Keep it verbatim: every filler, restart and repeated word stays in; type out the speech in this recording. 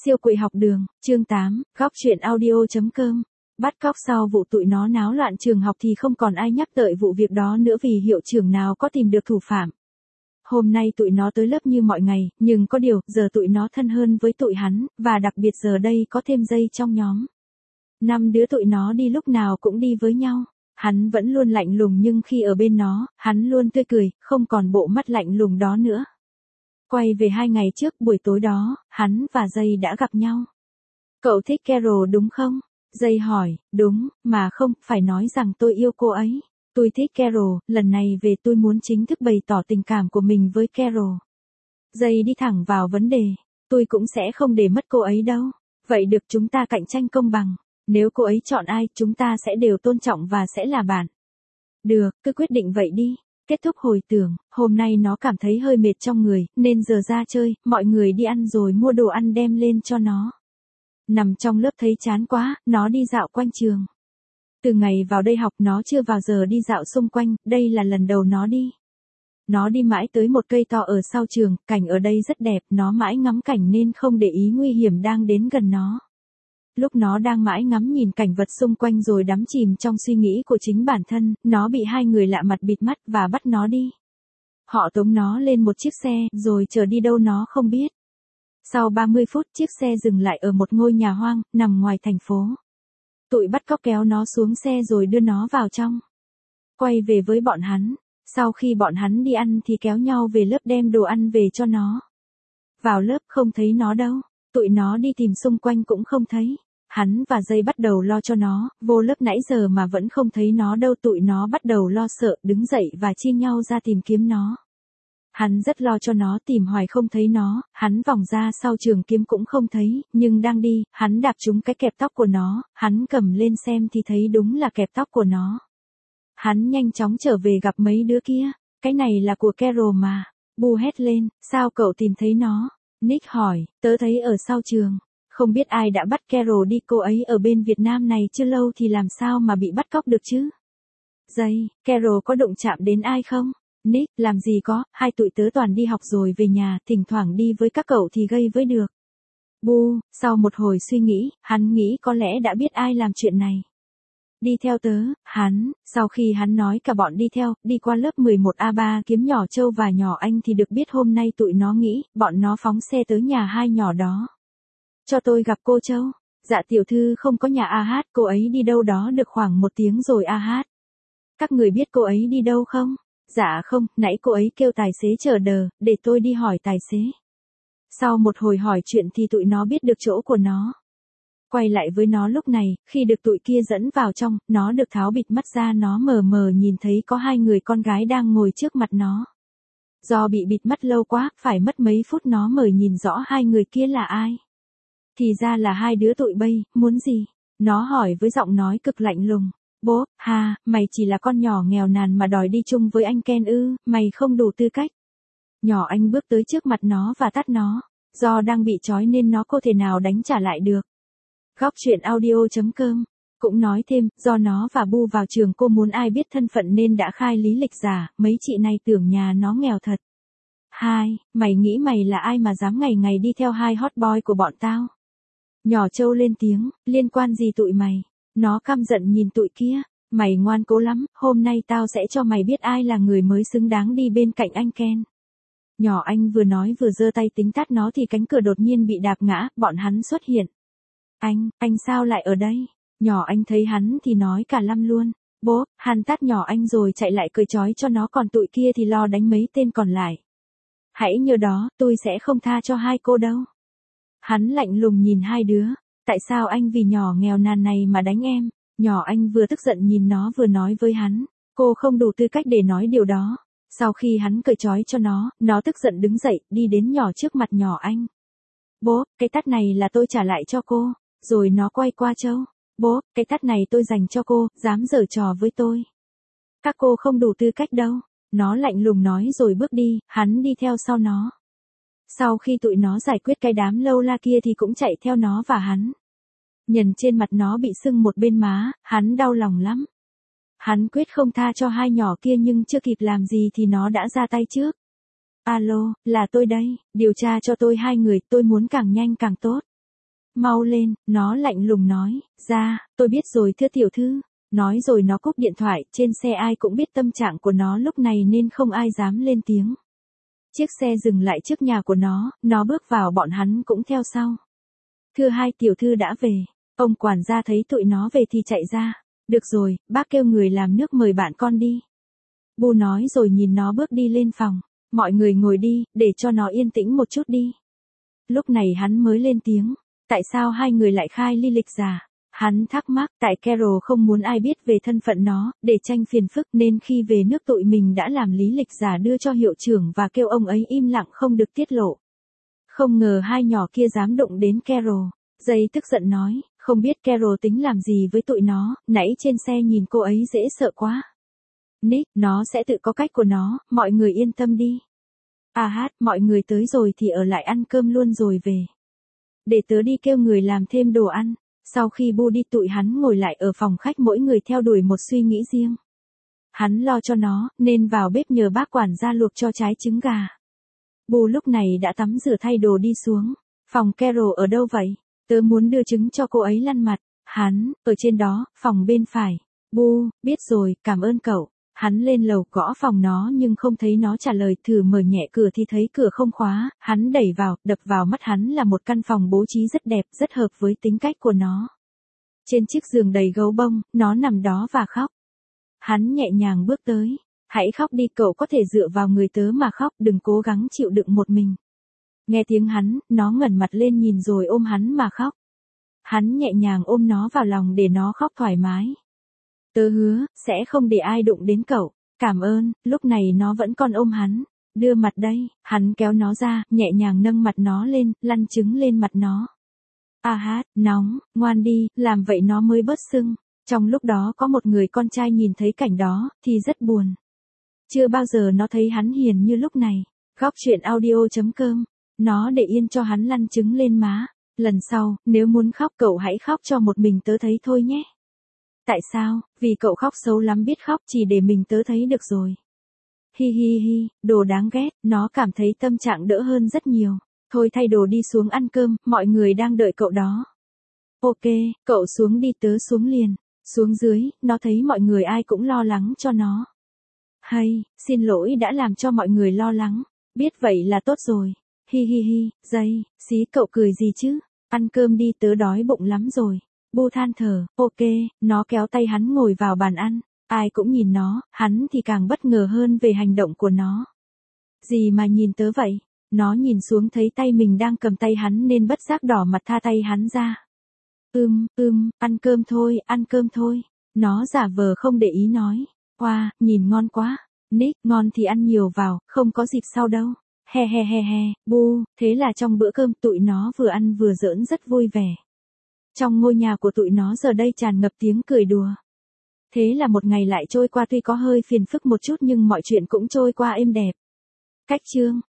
Siêu quậy học đường, chương tám, góc truyện audio.com. Bắt cóc sau vụ tụi nó náo loạn trường học thì không còn ai nhắc tới vụ việc đó nữa vì hiệu trưởng nào có tìm được thủ phạm. Hôm nay tụi nó tới lớp như mọi ngày, nhưng có điều, giờ tụi nó thân hơn với tụi hắn, và đặc biệt giờ đây có thêm dây trong nhóm. Năm đứa tụi nó đi lúc nào cũng đi với nhau. Hắn vẫn luôn lạnh lùng nhưng khi ở bên nó, hắn luôn tươi cười, không còn bộ mắt lạnh lùng đó nữa. Quay về hai ngày trước buổi tối đó, hắn và Dây đã gặp nhau. Cậu thích Carol đúng không? Dây hỏi, đúng, mà không, phải nói rằng tôi yêu cô ấy. Tôi thích Carol, lần này về tôi muốn chính thức bày tỏ tình cảm của mình với Carol. Dây đi thẳng vào vấn đề, tôi cũng sẽ không để mất cô ấy đâu. Vậy được, chúng ta cạnh tranh công bằng. Nếu cô ấy chọn ai, chúng ta sẽ đều tôn trọng và sẽ là bạn. Được, cứ quyết định vậy đi. Kết thúc hồi tưởng, hôm nay nó cảm thấy hơi mệt trong người, nên giờ ra chơi, mọi người đi ăn rồi mua đồ ăn đem lên cho nó. Nằm trong lớp thấy chán quá, nó đi dạo quanh trường. Từ ngày vào đây học nó chưa vào giờ đi dạo xung quanh, đây là lần đầu nó đi. Nó đi mãi tới một cây to ở sau trường, cảnh ở đây rất đẹp, nó mãi ngắm cảnh nên không để ý nguy hiểm đang đến gần nó. Lúc nó đang mãi ngắm nhìn cảnh vật xung quanh rồi đắm chìm trong suy nghĩ của chính bản thân, nó bị hai người lạ mặt bịt mắt và bắt nó đi. Họ tống nó lên một chiếc xe, rồi chở đi đâu nó không biết. Sau ba mươi phút, chiếc xe dừng lại ở một ngôi nhà hoang, nằm ngoài thành phố. Tụi bắt cóc kéo nó xuống xe rồi đưa nó vào trong. Quay về với bọn hắn. Sau khi bọn hắn đi ăn thì kéo nhau về lớp đem đồ ăn về cho nó. Vào lớp không thấy nó đâu. Tụi nó đi tìm xung quanh cũng không thấy. Hắn và Dây bắt đầu lo cho nó, vô lớp nãy giờ mà vẫn không thấy nó đâu. Tụi nó bắt đầu lo sợ, đứng dậy và chia nhau ra tìm kiếm nó. Hắn rất lo cho nó, tìm hoài không thấy nó, hắn vòng ra sau trường kiếm cũng không thấy, nhưng đang đi, hắn đạp trúng cái kẹp tóc của nó, hắn cầm lên xem thì thấy đúng là kẹp tóc của nó. Hắn nhanh chóng trở về gặp mấy đứa kia, cái này là của Carol mà. Bu hét lên, sao cậu tìm thấy nó? Nick hỏi, tớ thấy ở sau trường. Không biết ai đã bắt Carol đi, cô ấy ở bên Việt Nam này chưa lâu thì làm sao mà bị bắt cóc được chứ? Dây, Carol có đụng chạm đến ai không? Nick, làm gì có, hai tụi tớ toàn đi học rồi về nhà, thỉnh thoảng đi với các cậu thì gây với được. Bu, sau một hồi suy nghĩ, hắn nghĩ có lẽ đã biết ai làm chuyện này. Đi theo tớ, hắn, sau khi hắn nói cả bọn đi theo, đi qua lớp mười một A ba kiếm nhỏ Châu và nhỏ Anh thì được biết hôm nay tụi nó nghĩ, bọn nó phóng xe tới nhà hai nhỏ đó. Cho tôi gặp cô Châu. Dạ tiểu thư không có nhà A Hát, cô ấy đi đâu đó được khoảng một tiếng rồi A Hát. Các người biết cô ấy đi đâu không? Dạ không, nãy cô ấy kêu tài xế chờ đờ, để tôi đi hỏi tài xế. Sau một hồi hỏi chuyện thì tụi nó biết được chỗ của nó. Quay lại với nó lúc này, khi được tụi kia dẫn vào trong, nó được tháo bịt mắt ra, nó mờ mờ nhìn thấy có hai người con gái đang ngồi trước mặt nó. Do bị bịt mắt lâu quá, phải mất mấy phút nó mới nhìn rõ hai người kia là ai. Thì ra là hai đứa tụi bay, muốn gì? Nó hỏi với giọng nói cực lạnh lùng. Bố, hà, mày chỉ là con nhỏ nghèo nàn mà đòi đi chung với anh Ken ư, mày không đủ tư cách. Nhỏ Anh bước tới trước mặt nó và tát nó. Do đang bị trói nên nó không thể nào đánh trả lại được. Góc truyện audio.com cũng nói thêm, do nó và Bu vào trường cô muốn ai biết thân phận nên đã khai lý lịch giả, mấy chị này tưởng nhà nó nghèo thật. Hai, mày nghĩ mày là ai mà dám ngày ngày đi theo hai hot boy của bọn tao? Nhỏ Châu lên tiếng, liên quan gì tụi mày? Nó căm giận nhìn tụi kia, mày ngoan cố lắm, hôm nay tao sẽ cho mày biết ai là người mới xứng đáng đi bên cạnh anh Ken. Nhỏ Anh vừa nói vừa giơ tay tính tát nó thì cánh cửa đột nhiên bị đạp ngã, bọn hắn xuất hiện. Anh, anh sao lại ở đây? Nhỏ Anh thấy hắn thì nói cả lăm luôn. Bố, hắn tát nhỏ Anh rồi chạy lại cười trói cho nó, còn tụi kia thì lo đánh mấy tên còn lại. Hãy nhớ đó, tôi sẽ không tha cho hai cô đâu. Hắn lạnh lùng nhìn hai đứa. Tại sao anh vì nhỏ nghèo nàn này mà đánh em? Nhỏ Anh vừa tức giận nhìn nó vừa nói với hắn. Cô không đủ tư cách để nói điều đó. Sau khi hắn cởi trói cho nó, nó tức giận đứng dậy, đi đến nhỏ trước mặt nhỏ Anh. Bố, cái tát này là tôi trả lại cho cô. Rồi nó quay qua Châu. Bố, cái tát này tôi dành cho cô, dám giở trò với tôi. Các cô không đủ tư cách đâu. Nó lạnh lùng nói rồi bước đi, hắn đi theo sau nó. Sau khi tụi nó giải quyết cái đám lâu la kia thì cũng chạy theo nó và hắn. Nhìn trên mặt nó bị sưng một bên má, hắn đau lòng lắm. Hắn quyết không tha cho hai nhỏ kia nhưng chưa kịp làm gì thì nó đã ra tay trước. Alo, là tôi đây, điều tra cho tôi hai người, tôi muốn càng nhanh càng tốt. Mau lên, nó lạnh lùng nói, ra, tôi biết rồi thưa tiểu thư. Nói rồi nó cúp điện thoại, trên xe ai cũng biết tâm trạng của nó lúc này nên không ai dám lên tiếng. Chiếc xe dừng lại trước nhà của nó, nó bước vào bọn hắn cũng theo sau. Thưa hai tiểu thư đã về, ông quản gia thấy tụi nó về thì chạy ra. Được rồi, bác kêu người làm nước mời bạn con đi. Bu nói rồi nhìn nó bước đi lên phòng. Mọi người ngồi đi, để cho nó yên tĩnh một chút đi. Lúc này hắn mới lên tiếng. Tại sao hai người lại khai ly lịch giả? Hắn thắc mắc, tại Carol không muốn ai biết về thân phận nó, để tranh phiền phức nên khi về nước tụi mình đã làm lý lịch giả đưa cho hiệu trưởng và kêu ông ấy im lặng không được tiết lộ. Không ngờ hai nhỏ kia dám đụng đến Carol. Dây tức giận nói, không biết Carol tính làm gì với tụi nó, nãy trên xe nhìn cô ấy dễ sợ quá. Nick, nó sẽ tự có cách của nó, mọi người yên tâm đi. À hát, mọi người tới rồi thì ở lại ăn cơm luôn rồi về. Để tớ đi kêu người làm thêm đồ ăn. Sau khi Bu đi tụi hắn ngồi lại ở phòng khách mỗi người theo đuổi một suy nghĩ riêng. Hắn lo cho nó, nên vào bếp nhờ bác quản gia luộc cho trái trứng gà. Bu lúc này đã tắm rửa thay đồ đi xuống. Phòng Carol ở đâu vậy? Tớ muốn đưa trứng cho cô ấy lăn mặt. Hắn, ở trên đó, phòng bên phải. Bu, biết rồi, cảm ơn cậu. Hắn lên lầu gõ phòng nó nhưng không thấy nó trả lời, thử mở nhẹ cửa thì thấy cửa không khóa, hắn đẩy vào, đập vào mắt hắn là một căn phòng bố trí rất đẹp, rất hợp với tính cách của nó. Trên chiếc giường đầy gấu bông, nó nằm đó và khóc. Hắn nhẹ nhàng bước tới, hãy khóc đi, cậu có thể dựa vào người tớ mà khóc, đừng cố gắng chịu đựng một mình. Nghe tiếng hắn, nó ngẩng mặt lên nhìn rồi ôm hắn mà khóc. Hắn nhẹ nhàng ôm nó vào lòng để nó khóc thoải mái. Tớ hứa, sẽ không để ai đụng đến cậu. Cảm ơn, lúc này nó vẫn còn ôm hắn. Đưa mặt đây, hắn kéo nó ra, nhẹ nhàng nâng mặt nó lên, lăn trứng lên mặt nó. À hát, nóng, ngoan đi, làm vậy nó mới bớt sưng. Trong lúc đó có một người con trai nhìn thấy cảnh đó, thì rất buồn. Chưa bao giờ nó thấy hắn hiền như lúc này. Góc chuyện audio chấm com. Nó để yên cho hắn lăn trứng lên má. Lần sau, nếu muốn khóc cậu hãy khóc cho một mình tớ thấy thôi nhé. Tại sao? Vì cậu khóc xấu lắm, biết khóc chỉ để mình tớ thấy được rồi. Hi hi hi, đồ đáng ghét, nó cảm thấy tâm trạng đỡ hơn rất nhiều. Thôi thay đồ đi xuống ăn cơm, mọi người đang đợi cậu đó. Ok, cậu xuống đi, tớ xuống liền. Xuống dưới, nó thấy mọi người ai cũng lo lắng cho nó. Hay, xin lỗi đã làm cho mọi người lo lắng. Biết vậy là tốt rồi. Hi hi hi, dây, xí cậu cười gì chứ? Ăn cơm đi, tớ đói bụng lắm rồi. Bu than thở, ok, nó kéo tay hắn ngồi vào bàn ăn. Ai cũng nhìn nó, hắn thì càng bất ngờ hơn về hành động của nó. Gì mà nhìn tớ vậy? Nó nhìn xuống thấy tay mình đang cầm tay hắn nên bất giác đỏ mặt tha tay hắn ra. Ưm, ưm, ăn cơm thôi, ăn cơm thôi. Nó giả vờ không để ý nói. Wow, nhìn ngon quá. Nick, ngon thì ăn nhiều vào, không có dịp sau đâu. He he he he, Bu, thế là trong bữa cơm tụi nó vừa ăn vừa giỡn rất vui vẻ. Trong ngôi nhà của tụi nó giờ đây tràn ngập tiếng cười đùa. Thế là một ngày lại trôi qua, tuy có hơi phiền phức một chút nhưng mọi chuyện cũng trôi qua êm đẹp. Cách chương